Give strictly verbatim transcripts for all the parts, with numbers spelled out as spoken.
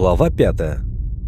Глава пятая.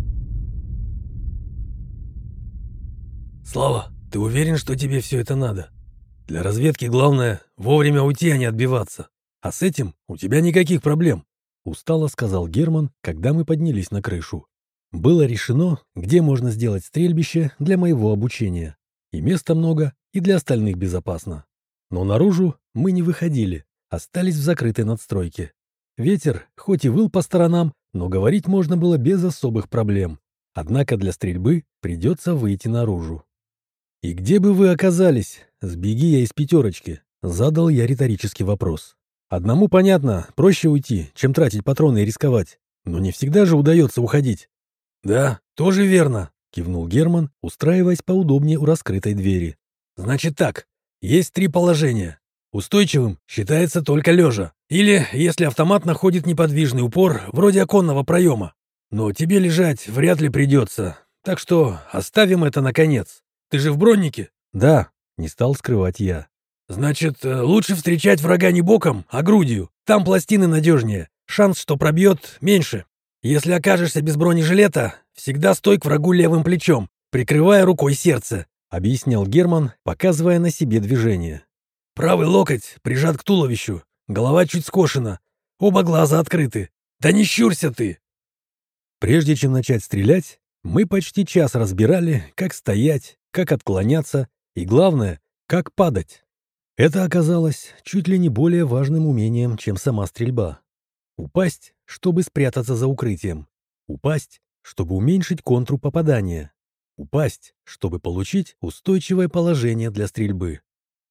«Слава, ты уверен, что тебе все это надо? Для разведки главное вовремя уйти, а не отбиваться. А с этим у тебя никаких проблем», — устало сказал Герман, когда мы поднялись на крышу. Было решено, где можно сделать стрельбище для моего обучения. И места много, и для остальных безопасно. Но наружу мы не выходили, остались в закрытой надстройке. Ветер хоть и выл по сторонам, но говорить можно было без особых проблем. Однако для стрельбы придется выйти наружу. «И где бы вы оказались, сбеги я из пятерочки?» — задал я риторический вопрос. «Одному понятно, проще уйти, чем тратить патроны и рисковать. Но не всегда же удается уходить». «Да, тоже верно», — кивнул Герман, устраиваясь поудобнее у раскрытой двери. «Значит так, есть три положения. Устойчивым считается только лежа. Или если автомат находит неподвижный упор, вроде оконного проема. Но тебе лежать вряд ли придется, так что оставим это на конец. Ты же в броннике?» «Да», — не стал скрывать я. «Значит, лучше встречать врага не боком, а грудью. Там пластины надежнее, шанс, что пробьет, меньше. Если окажешься без бронежилета, всегда стой к врагу левым плечом, прикрывая рукой сердце», — объяснял Герман, показывая на себе движение. «Правый локоть прижат к туловищу, голова чуть скошена, оба глаза открыты. Да не щурься ты!» Прежде чем начать стрелять, мы почти час разбирали, как стоять, как отклоняться и, главное, как падать. Это оказалось чуть ли не более важным умением, чем сама стрельба. Упасть, чтобы спрятаться за укрытием. Упасть, чтобы уменьшить контру попадания. Упасть, чтобы получить устойчивое положение для стрельбы.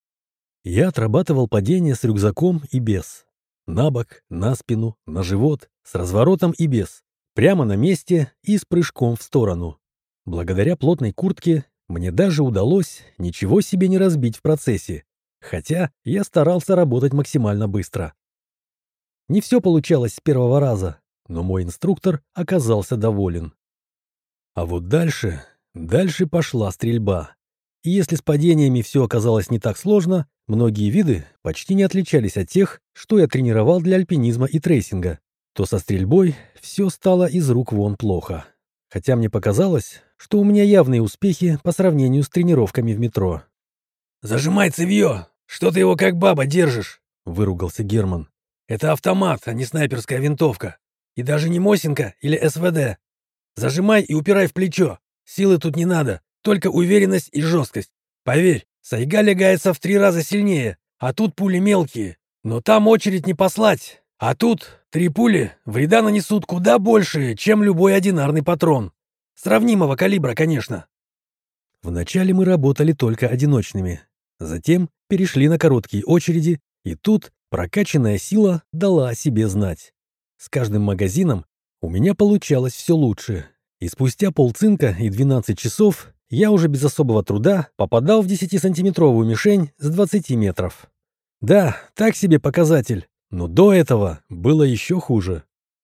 Я отрабатывал падение с рюкзаком и без. На бок, на спину, на живот, с разворотом и без. Прямо на месте и с прыжком в сторону. Благодаря плотной куртке мне даже удалось ничего себе не разбить в процессе, хотя я старался работать максимально быстро. Не все получалось с первого раза, но мой инструктор оказался доволен. А вот дальше, дальше пошла стрельба. И если с падениями все оказалось не так сложно, многие виды почти не отличались от тех, что я тренировал для альпинизма и трейсинга, то со стрельбой все стало из рук вон плохо. Хотя мне показалось, что у меня явные успехи по сравнению с тренировками в метро. «Зажимай цевьё! Что ты его как баба держишь?» — выругался Герман. «Это автомат, а не снайперская винтовка. И даже не Мосинка или эс вэ дэ. Зажимай и упирай в плечо. Силы тут не надо, только уверенность и жесткость. Поверь, сайга лягается в три раза сильнее, а тут пули мелкие. Но там очередь не послать. А тут три пули вреда нанесут куда больше, чем любой одинарный патрон. Сравнимого калибра, конечно». Вначале мы работали только одиночными. Затем перешли на короткие очереди, и тут прокачанная сила дала о себе знать. С каждым магазином у меня получалось все лучше. И спустя полцинка и двенадцать часов я уже без особого труда попадал в десятисантиметровую мишень с двадцати метров. Да, так себе показатель. Но до этого было еще хуже.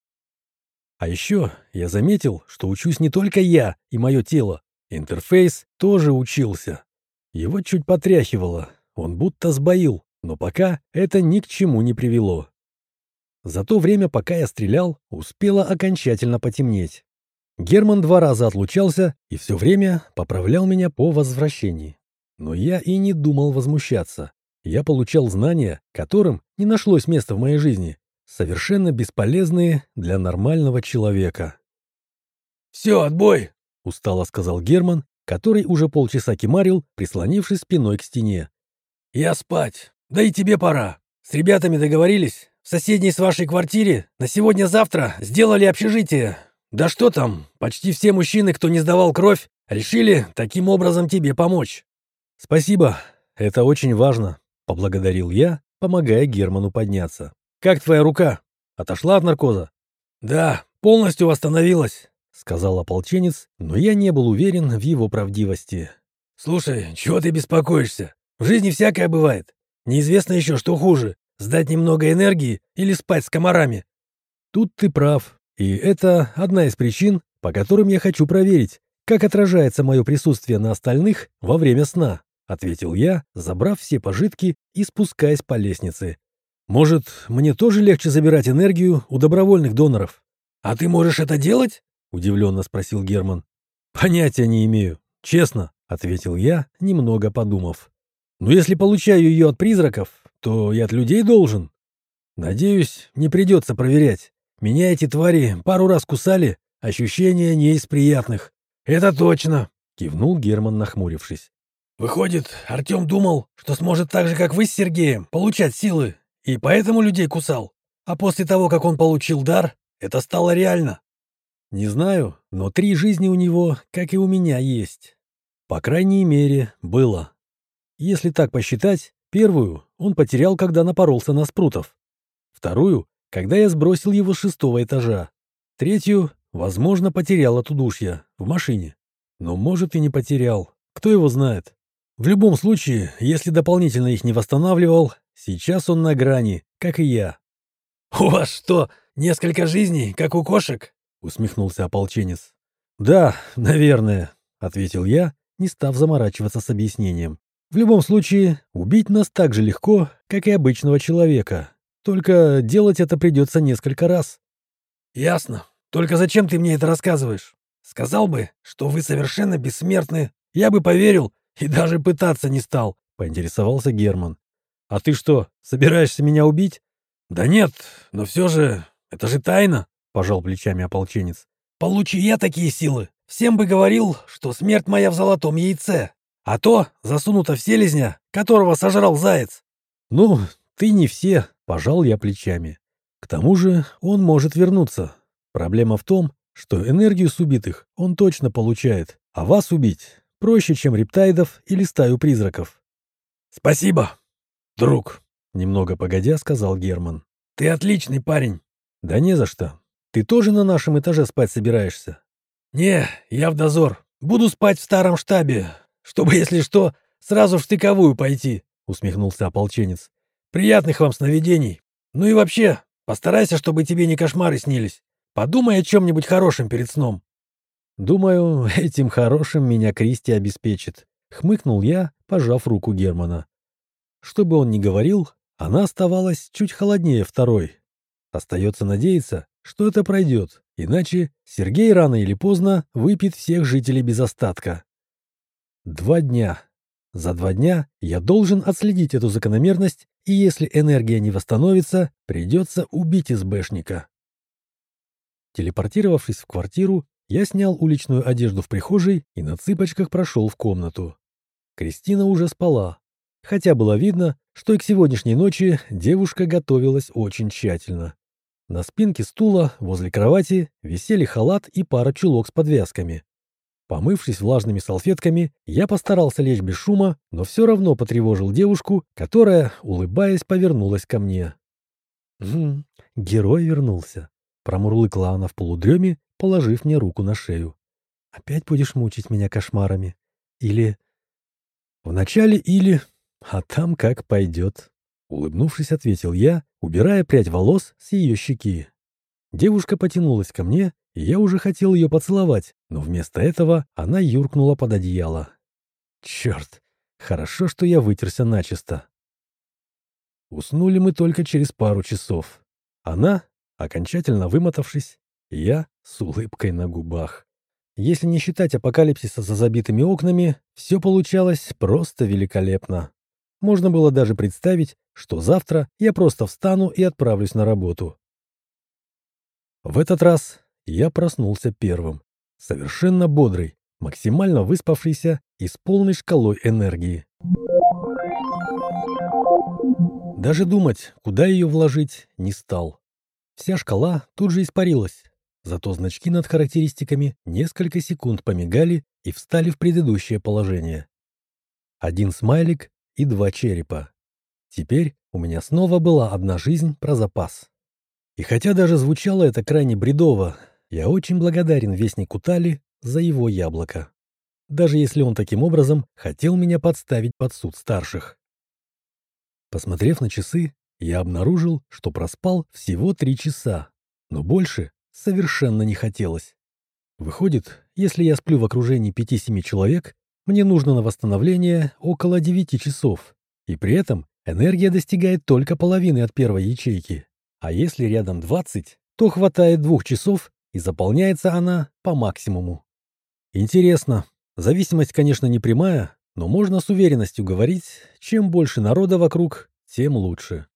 А еще я заметил, что учусь не только я и мое тело. Интерфейс тоже учился. Его чуть потряхивало, он будто сбоил, но пока это ни к чему не привело. За то время, пока я стрелял, успело окончательно потемнеть. Герман два раза отлучался и все время поправлял меня по возвращении. Но я и не думал возмущаться. Я получал знания, которым не нашлось места в моей жизни, совершенно бесполезные для нормального человека. «Все, отбой!» — устало сказал Герман, который уже полчаса кимарил, прислонившись спиной к стене. «Я спать. Да и тебе пора. С ребятами договорились. В соседней с вашей квартире на сегодня-завтра сделали общежитие. Да что там, почти все мужчины, кто не сдавал кровь, решили таким образом тебе помочь». «Спасибо, это очень важно», — поблагодарил я, помогая Герману подняться. «Как твоя рука? Отошла от наркоза?» «Да, полностью восстановилась», — сказал ополченец, но я не был уверен в его правдивости. «Слушай, чего ты беспокоишься? В жизни всякое бывает. Неизвестно еще, что хуже — сдать немного энергии или спать с комарами». «Тут ты прав, и это одна из причин, по которым я хочу проверить, как отражается мое присутствие на остальных во время сна», — ответил я, забрав все пожитки и спускаясь по лестнице. «Может, мне тоже легче забирать энергию у добровольных доноров?» «А ты можешь это делать?» — удивленно спросил Герман. «Понятия не имею, честно», — ответил я, немного подумав. «Но если получаю ее от призраков, то и от людей должен. Надеюсь, не придется проверять. Меня эти твари пару раз кусали, ощущения не из приятных». «Это точно», — кивнул Герман, нахмурившись. «Выходит, Артем думал, что сможет так же, как вы с Сергеем, получать силы, и поэтому людей кусал. А после того, как он получил дар, это стало реально». «Не знаю, но три жизни у него, как и у меня, есть. По крайней мере, было. Если так посчитать, первую он потерял, когда напоролся на спрутов. Вторую, когда я сбросил его с шестого этажа. Третью, возможно, потерял от удушья в машине. Но, может, и не потерял. Кто его знает? В любом случае, если дополнительно их не восстанавливал, сейчас он на грани, как и я». «У вас что, несколько жизней, как у кошек?» — усмехнулся ополченец. «Да, наверное», — ответил я, не став заморачиваться с объяснением. «В любом случае, убить нас так же легко, как и обычного человека. Только делать это придется несколько раз». «Ясно. Только зачем ты мне это рассказываешь? Сказал бы, что вы совершенно бессмертны, я бы поверил и даже пытаться не стал», — поинтересовался Герман. «А ты что, собираешься меня убить?» «Да нет, но все же, это же тайна», — пожал плечами ополченец. «Получи я такие силы, всем бы говорил, что смерть моя в золотом яйце, а то засунуто в селезня, которого сожрал заяц». «Ну, ты не все», — пожал я плечами. «К тому же он может вернуться. Проблема в том, что энергию с убитых он точно получает, а вас убить проще, чем рептайдов или стаю призраков». «Спасибо, друг», — немного погодя сказал Герман. «Ты отличный парень». «Да не за что. Ты тоже на нашем этаже спать собираешься?» «Не, я в дозор. Буду спать в старом штабе, чтобы, если что, сразу в штыковую пойти», — усмехнулся ополченец. «Приятных вам сновидений. Ну и вообще, постарайся, чтобы тебе не кошмары снились. Подумай о чем-нибудь хорошем перед сном». «Думаю, этим хорошим меня Кристи обеспечит», — хмыкнул я, пожав руку Германа. Что бы он ни говорил, она оставалась чуть холоднее второй. Остается надеяться, что это пройдет, иначе Сергей рано или поздно выпьет всех жителей без остатка. Два дня. За два дня я должен отследить эту закономерность, и если энергия не восстановится, придется убить СБшника. Телепортировавшись в квартиру, я снял уличную одежду в прихожей и на цыпочках прошел в комнату. Кристина уже спала, хотя было видно, что и к сегодняшней ночи девушка готовилась очень тщательно. На спинке стула возле кровати висели халат и пара чулок с подвязками. Помывшись влажными салфетками, я постарался лечь без шума, но все равно потревожил девушку, которая, улыбаясь, повернулась ко мне. «Хм, герой вернулся», — промурлыкала она в полудреме, положив мне руку на шею. «Опять будешь мучить меня кошмарами? Или...» «Вначале или... а там как пойдет», — улыбнувшись, ответил я, убирая прядь волос с ее щеки. Девушка потянулась ко мне, и я уже хотел ее поцеловать, но вместо этого она юркнула под одеяло. Черт, хорошо, что я вытерся начисто. Уснули мы только через пару часов. Она, окончательно вымотавшись, и я с улыбкой на губах. Если не считать апокалипсиса за забитыми окнами, все получалось просто великолепно. Можно было даже представить, что завтра я просто встану и отправлюсь на работу. В этот раз я проснулся первым, совершенно бодрый, максимально выспавшийся и с полной шкалой энергии. Даже думать, куда ее вложить, не стал. Вся шкала тут же испарилась, зато значки над характеристиками несколько секунд помигали и встали в предыдущее положение. Один смайлик и два черепа. Теперь у меня снова была одна жизнь про запас. И хотя даже звучало это крайне бредово, я очень благодарен Вестнику Тали за его яблоко. Даже если он таким образом хотел меня подставить под суд старших. Посмотрев на часы, я обнаружил, что проспал всего три часа, но больше совершенно не хотелось. Выходит, если я сплю в окружении пяти-семи человек, мне нужно на восстановление около девяти часов, и при этом энергия достигает только половины от первой ячейки. А если рядом двадцать, то хватает двух часов и заполняется она по максимуму. Интересно. Зависимость, конечно, не прямая, но можно с уверенностью говорить, чем больше народа вокруг, тем лучше.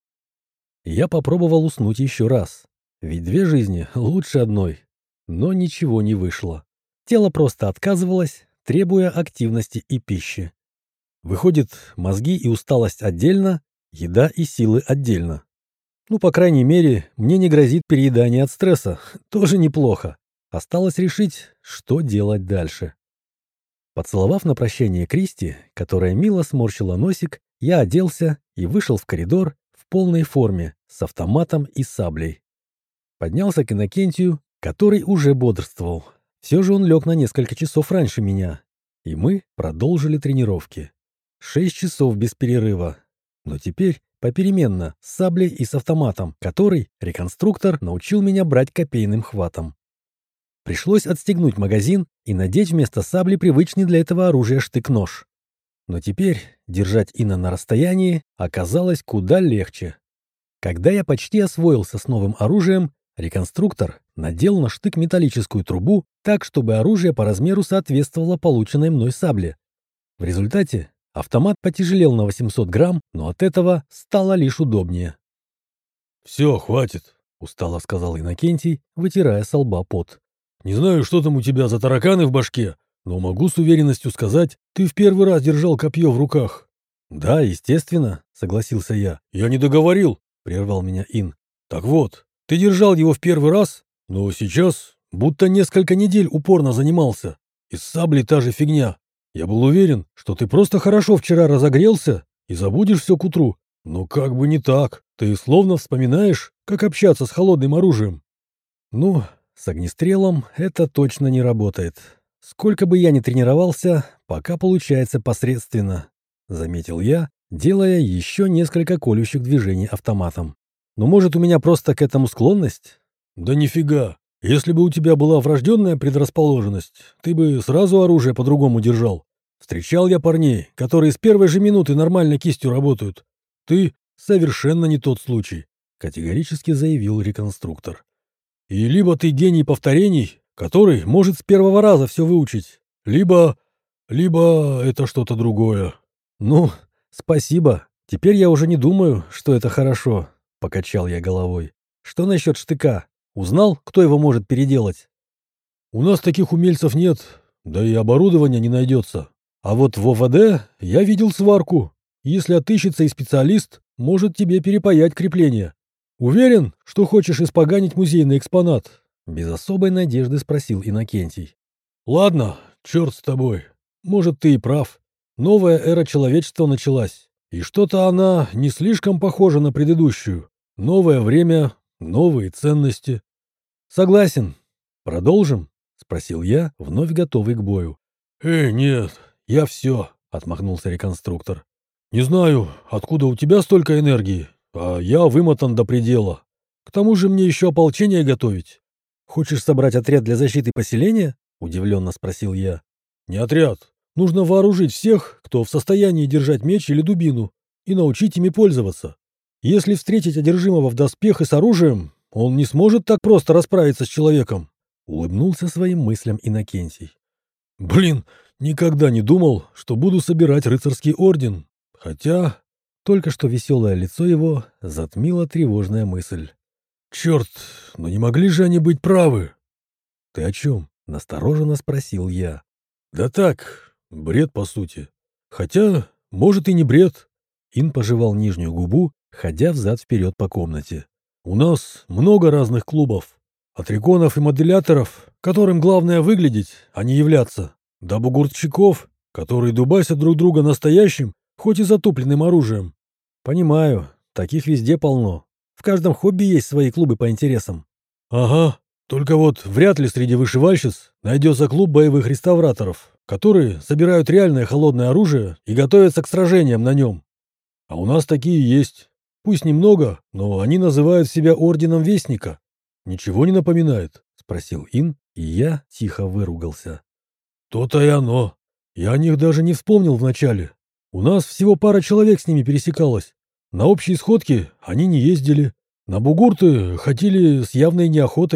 Я попробовал уснуть еще раз, ведь две жизни лучше одной, но ничего не вышло. Тело просто отказывалось, требуя активности и пищи. Выходит, мозги и усталость отдельно, еда и силы отдельно. Ну, по крайней мере, мне не грозит переедание от стресса, тоже неплохо. Осталось решить, что делать дальше. Поцеловав на прощание Кристи, которая мило сморщила носик, я оделся и вышел в коридор в полной форме, с автоматом и саблей. Поднялся к Иннокентию, который уже бодрствовал. Все же он лег на несколько часов раньше меня, и мы продолжили тренировки. Шесть часов без перерыва. Но теперь попеременно, с саблей и с автоматом, который реконструктор научил меня брать копейным хватом. Пришлось отстегнуть магазин и надеть вместо сабли привычный для этого оружия штык-нож. Но теперь держать Инна на расстоянии оказалось куда легче. Когда я почти освоился с новым оружием, реконструктор надел на штык металлическую трубу так, чтобы оружие по размеру соответствовало полученной мной сабле. В результате автомат потяжелел на восемьсот грамм, но от этого стало лишь удобнее. «Все, хватит», — устало сказал Иннокентий, вытирая со лба пот. «Не знаю, что там у тебя за тараканы в башке, но могу с уверенностью сказать, ты в первый раз держал копье в руках». «Да, естественно», — согласился я. «Я не договорил», — прервал меня Ин. «Так вот, ты держал его в первый раз, но сейчас будто несколько недель упорно занимался. И с саблей та же фигня. Я был уверен, что ты просто хорошо вчера разогрелся и забудешь все к утру. Но как бы не так. Ты словно вспоминаешь, как общаться с холодным оружием». «Ну, с огнестрелом это точно не работает. Сколько бы я ни тренировался, пока получается посредственно», — заметил я, делая еще несколько колющих движений автоматом. «Но может, у меня просто к этому склонность?» «Да нифига. Если бы у тебя была врожденная предрасположенность, ты бы сразу оружие по-другому держал. Встречал я парней, которые с первой же минуты нормально кистью работают. Ты совершенно не тот случай», — категорически заявил реконструктор. «И либо ты гений повторений, который может с первого раза все выучить, либо... либо это что-то другое». «Ну, спасибо. Теперь я уже не думаю, что это хорошо», — покачал я головой. «Что насчет штыка? Узнал, кто его может переделать?» «У нас таких умельцев нет, да и оборудования не найдется. А вот в ОВД я видел сварку. Если отыщется и специалист, может тебе перепаять крепление. Уверен, что хочешь испоганить музейный экспонат?» Без особой надежды спросил Иннокентий. «Ладно, черт с тобой. Может, ты и прав. Новая эра человечества началась. И что-то она не слишком похожа на предыдущую. Новое время, новые ценности». «Согласен. Продолжим?» — спросил я, вновь готовый к бою. «Эй, нет, я все», — отмахнулся реконструктор. «Не знаю, откуда у тебя столько энергии, а я вымотан до предела. К тому же мне еще ополчение готовить». «Хочешь собрать отряд для защиты поселения?» — удивленно спросил я. «Не отряд. Нужно вооружить всех, кто в состоянии держать меч или дубину, и научить ими пользоваться. Если встретить одержимого в доспех и с оружием, он не сможет так просто расправиться с человеком», — улыбнулся своим мыслям Иннокентий. «Блин, никогда не думал, что буду собирать рыцарский орден. Хотя...» Только что веселое лицо его затмила тревожная мысль. «Черт, но не могли же они быть правы?» «Ты о чем?» — настороженно спросил я. «Да так, бред по сути. Хотя, может и не бред». Ин пожевал нижнюю губу, ходя взад-вперед по комнате. «У нас много разных клубов. От реконов и моделяторов, которым главное выглядеть, а не являться, до бугуртчиков, которые дубасят друг друга настоящим, хоть и затупленным оружием». «Понимаю, таких везде полно. В каждом хобби есть свои клубы по интересам». «Ага, только вот вряд ли среди вышивальщиц найдется клуб боевых реставраторов, которые собирают реальное холодное оружие и готовятся к сражениям на нем. А у нас такие есть. Пусть немного, но они называют себя Орденом Вестника. Ничего не напоминает?» — спросил Ин, и я тихо выругался. «То-то и оно. Я о них даже не вспомнил вначале. У нас всего пара человек с ними пересекалась. На общие сходки они не ездили. На бугурты ходили с явной неохотой.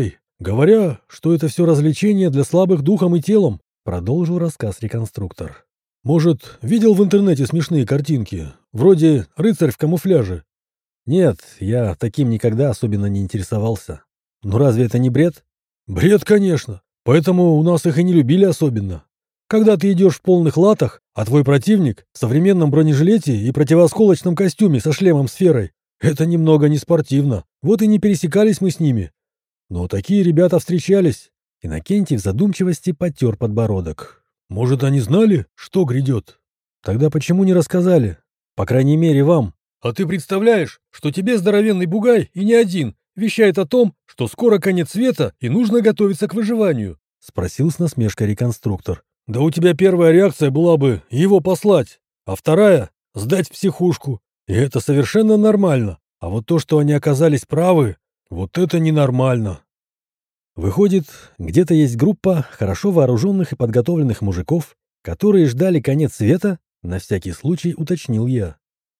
Говоря, что это все развлечение для слабых духом и телом, продолжил рассказ реконструктор. Может, видел в интернете смешные картинки, вроде «Рыцарь в камуфляже»? Нет, я таким никогда особенно не интересовался. Но разве это не бред? Бред, конечно. Поэтому у нас их и не любили особенно. Когда ты идешь в полных латах, а твой противник в современном бронежилете и противоосколочном костюме со шлемом-сферой, это немного не спортивно. Вот и не пересекались мы с ними. Но такие ребята встречались. Иннокентий в задумчивости потер подбородок. Может, они знали, что грядет? Тогда почему не рассказали? По крайней мере, вам. А ты представляешь, что тебе здоровенный бугай, и не один, вещает о том, что скоро конец света и нужно готовиться к выживанию? Спросил с насмешкой реконструктор. Да у тебя первая реакция была бы его послать, а вторая — сдать в психушку. И это совершенно нормально. А вот то, что они оказались правы, вот это ненормально. Выходит, где-то есть группа хорошо вооруженных и подготовленных мужиков, которые ждали конец света, на всякий случай уточнил я.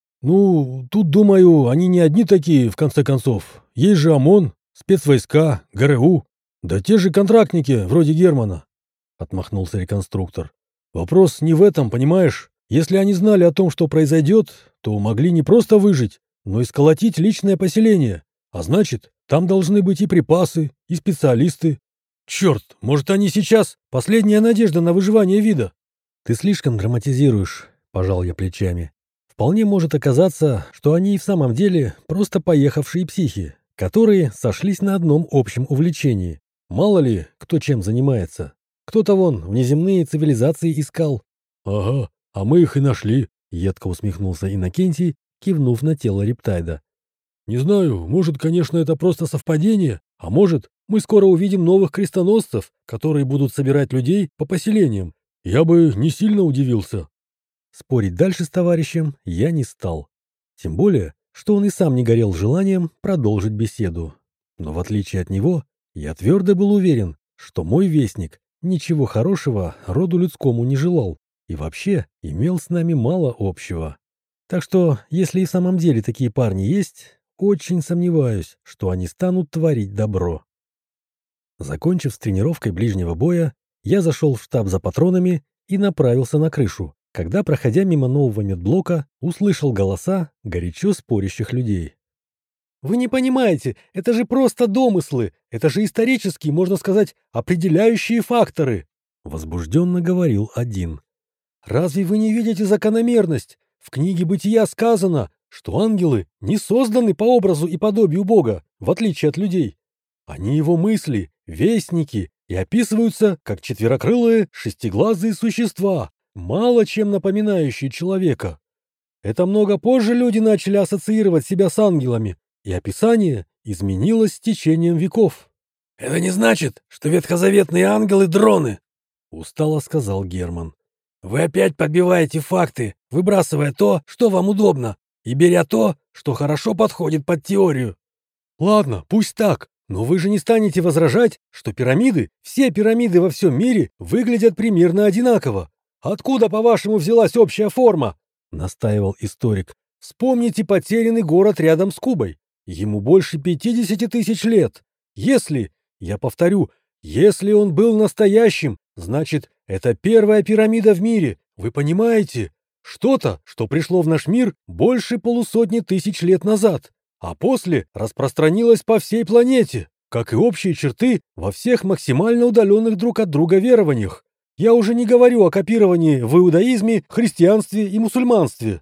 Ну, тут, думаю, они не одни такие, в конце концов. Есть же ОМОН, спецвойска, ГРУ, да те же контрактники, вроде Германа. Отмахнулся реконструктор. Вопрос не в этом, понимаешь? Если они знали о том, что произойдет, то могли не просто выжить, но и сколотить личное поселение. А значит, там должны быть и припасы, и специалисты. Черт, может, они сейчас последняя надежда на выживание вида? Ты слишком драматизируешь, пожал я плечами. Вполне может оказаться, что они и в самом деле просто поехавшие психи, которые сошлись на одном общем увлечении. Мало ли, кто чем занимается. Кто-то вон внеземные цивилизации искал. Ага, а мы их и нашли, едко усмехнулся Иннокентий, кивнув на тело рептайда. Не знаю, может, конечно, это просто совпадение, а может, мы скоро увидим новых крестоносцев, которые будут собирать людей по поселениям. Я бы не сильно удивился. Спорить дальше с товарищем я не стал. Тем более, что он и сам не горел желанием продолжить беседу. Но в отличие от него, я твердо был уверен, что мой вестник ничего хорошего роду людскому не желал и вообще имел с нами мало общего. Так что, если и в самом деле такие парни есть, очень сомневаюсь, что они станут творить добро. Закончив с тренировкой ближнего боя, я зашел в штаб за патронами и направился на крышу, когда, проходя мимо нового медблока, услышал голоса горячо спорящих людей. «Вы не понимаете, это же просто домыслы, это же исторические, можно сказать, определяющие факторы», — возбужденно говорил один. «Разве вы не видите закономерность? В книге «Бытия» сказано, что ангелы не созданы по образу и подобию Бога, в отличие от людей. Они его мысли, вестники, и описываются как четверокрылые, шестиглазые существа, мало чем напоминающие человека. Это много позже люди начали ассоциировать себя с ангелами, и описание изменилось с течением веков». «Это не значит, что ветхозаветные ангелы — дроны», — устало сказал Герман. «Вы опять подбиваете факты, выбрасывая то, что вам удобно, и беря то, что хорошо подходит под теорию». «Ладно, пусть так, но вы же не станете возражать, что пирамиды, все пирамиды во всем мире выглядят примерно одинаково. Откуда, по-вашему, взялась общая форма?» — настаивал историк. «Вспомните потерянный город рядом с Кубой. Ему больше пятидесяти тысяч лет. Если, я повторю, если он был настоящим, значит, это первая пирамида в мире, вы понимаете? Что-то, что пришло в наш мир больше полусотни тысяч лет назад, а после распространилось по всей планете, как и общие черты во всех максимально удаленных друг от друга верованиях. Я уже не говорю о копировании в иудаизме, христианстве и мусульманстве».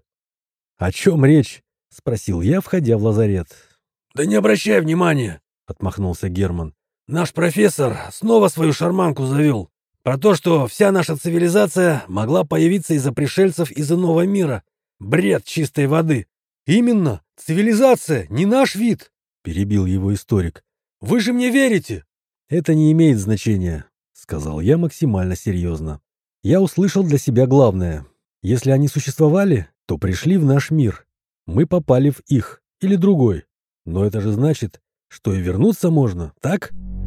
«О чем речь?» — спросил я, входя в лазарет. «Да не обращай внимания», — отмахнулся Герман. «Наш профессор снова свою шарманку завел. Про то, что вся наша цивилизация могла появиться из-за пришельцев из иного мира. Бред чистой воды». «Именно, цивилизация, не наш вид», — перебил его историк. «Вы же мне верите?» «Это не имеет значения», — сказал я максимально серьезно. «Я услышал для себя главное. Если они существовали, то пришли в наш мир. Мы попали в их или другой. Но это же значит, что и вернуться можно, так?»